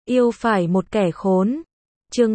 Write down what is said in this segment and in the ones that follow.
Yêu phải một kẻ khốn. Chương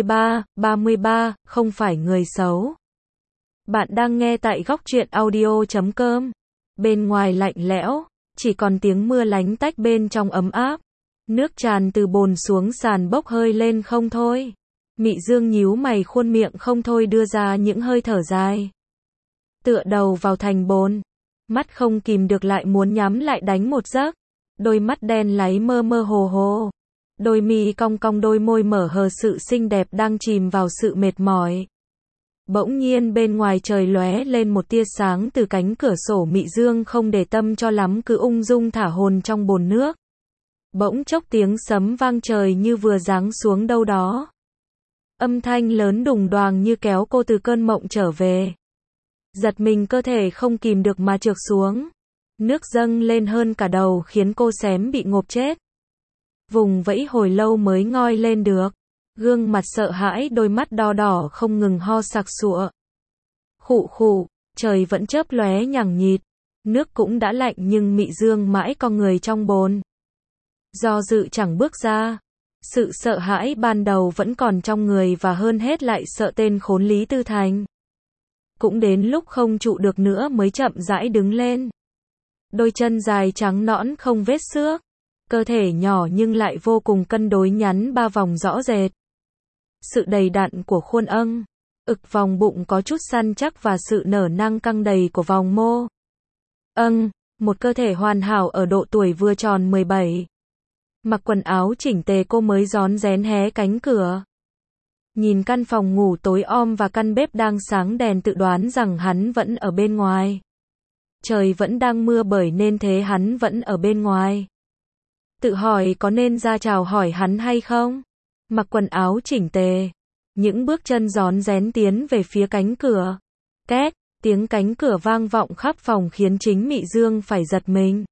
33, không phải người xấu. Bạn đang nghe tại góc truyện audio.com. Bên ngoài lạnh lẽo, chỉ còn tiếng mưa lánh tách, bên trong ấm áp. Nước tràn từ bồn xuống sàn bốc hơi lên không thôi. Mị Dương nhíu mày, khuôn miệng không thôi đưa ra những hơi thở dài. Tựa đầu vào thành bồn, mắt không kìm được lại muốn nhắm lại đánh một giấc. Đôi mắt đen láy mơ mơ hồ hồ. Đôi mi cong cong, đôi môi mở hờ, sự xinh đẹp đang chìm vào sự mệt mỏi. Bỗng nhiên bên ngoài trời lóe lên một tia sáng từ cánh cửa sổ. Mị Dương không để tâm cho lắm, cứ ung dung thả hồn trong bồn nước. Bỗng chốc tiếng sấm vang trời như vừa giáng xuống đâu đó. Âm thanh lớn đùng đoàng như kéo cô từ cơn mộng trở về. Giật mình, cơ thể không kìm được mà trượt xuống. Nước dâng lên hơn cả đầu khiến cô xém bị ngộp chết. Vùng vẫy hồi lâu mới ngoi lên được. Gương mặt sợ hãi, đôi mắt đo đỏ không ngừng ho sặc sụa. Khụ khụ, trời vẫn chớp lóe nhằng nhịt. Nước cũng đã lạnh nhưng Mị Dương mãi co người trong bồn. Do dự chẳng bước ra. Sự sợ hãi ban đầu vẫn còn trong người, và hơn hết lại sợ tên khốn Lý Tư Thành. Cũng đến lúc không trụ được nữa mới chậm rãi đứng lên. Đôi chân dài trắng nõn không vết xước. Cơ thể nhỏ nhưng lại vô cùng cân đối, nhắn ba vòng rõ rệt. Sự đầy đặn của khuôn âng, ực vòng bụng có chút săn chắc, và sự nở nang căng đầy của vòng mô. Một cơ thể hoàn hảo ở độ tuổi vừa tròn 17. Mặc quần áo chỉnh tề, cô mới rón rén hé cánh cửa. Nhìn căn phòng ngủ tối om và căn bếp đang sáng đèn, tự đoán rằng hắn vẫn ở bên ngoài. Trời vẫn đang mưa bởi nên thế hắn vẫn ở bên ngoài. Tự hỏi có nên ra chào hỏi hắn hay không? Mặc quần áo chỉnh tề, những bước chân rón rén tiến về phía cánh cửa. Két, tiếng cánh cửa vang vọng khắp phòng khiến chính Mị Dương phải giật mình.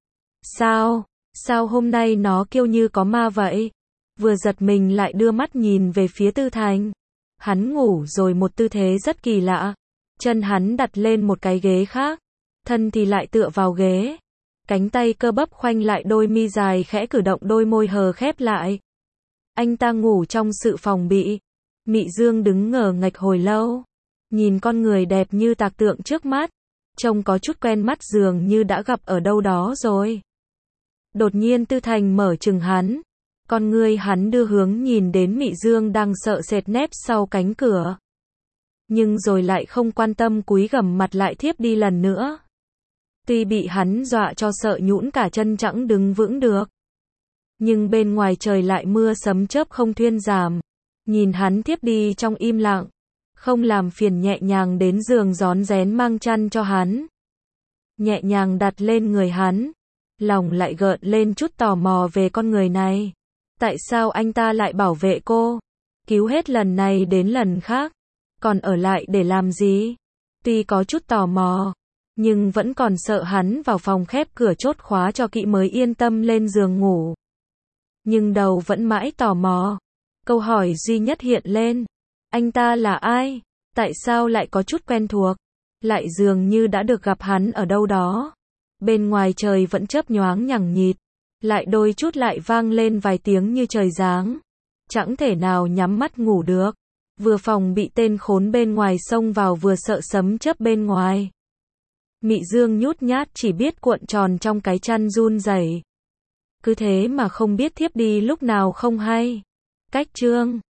Sao hôm nay nó kêu như có ma vậy? Vừa giật mình lại đưa mắt nhìn về phía Tư Thành. Hắn ngủ rồi, một tư thế rất kỳ lạ. Chân hắn đặt lên một cái ghế khác, thân thì lại tựa vào ghế. Cánh tay cơ bắp khoanh lại, đôi mi dài khẽ cử động, đôi môi hờ khép lại. Anh ta ngủ trong sự phòng bị. Mị Dương đứng ngờ ngạch hồi lâu, nhìn con người đẹp như tạc tượng trước mắt, trông có chút quen mắt, dường như đã gặp ở đâu đó rồi. Đột nhiên Tư Thành mở trừng hắn, con ngươi hắn đưa hướng nhìn đến Mị Dương đang sợ sệt nép sau cánh cửa. Nhưng rồi lại không quan tâm, cúi gằm mặt lại thiếp đi lần nữa. Tuy bị hắn dọa cho sợ nhũn cả chân, chẳng đứng vững được. Nhưng bên ngoài trời lại mưa sấm chớp không thuyên giảm. Nhìn hắn thiếp đi trong im lặng, không làm phiền, nhẹ nhàng đến giường rón rén mang chăn cho hắn. Nhẹ nhàng đặt lên người hắn. Lòng lại gợn lên chút tò mò về con người này. Tại sao anh ta lại bảo vệ cô? Cứu hết lần này đến lần khác. Còn ở lại để làm gì? Tuy có chút tò mò, nhưng vẫn còn sợ hắn vào phòng khép cửa chốt khóa cho kỹ mới yên tâm lên giường ngủ. Nhưng đầu vẫn mãi tò mò. Câu hỏi duy nhất hiện lên. Anh ta là ai? Tại sao lại có chút quen thuộc? Lại dường như đã được gặp hắn ở đâu đó. Bên ngoài trời vẫn chớp nhoáng nhằng nhịt. Lại đôi chút lại vang lên vài tiếng như trời giáng. Chẳng thể nào nhắm mắt ngủ được. Vừa phòng bị tên khốn bên ngoài xông vào, vừa sợ sấm chớp bên ngoài. Mị Dương nhút nhát chỉ biết cuộn tròn trong cái chăn run rẩy. Cứ thế mà không biết thiếp đi lúc nào không hay. Cách chương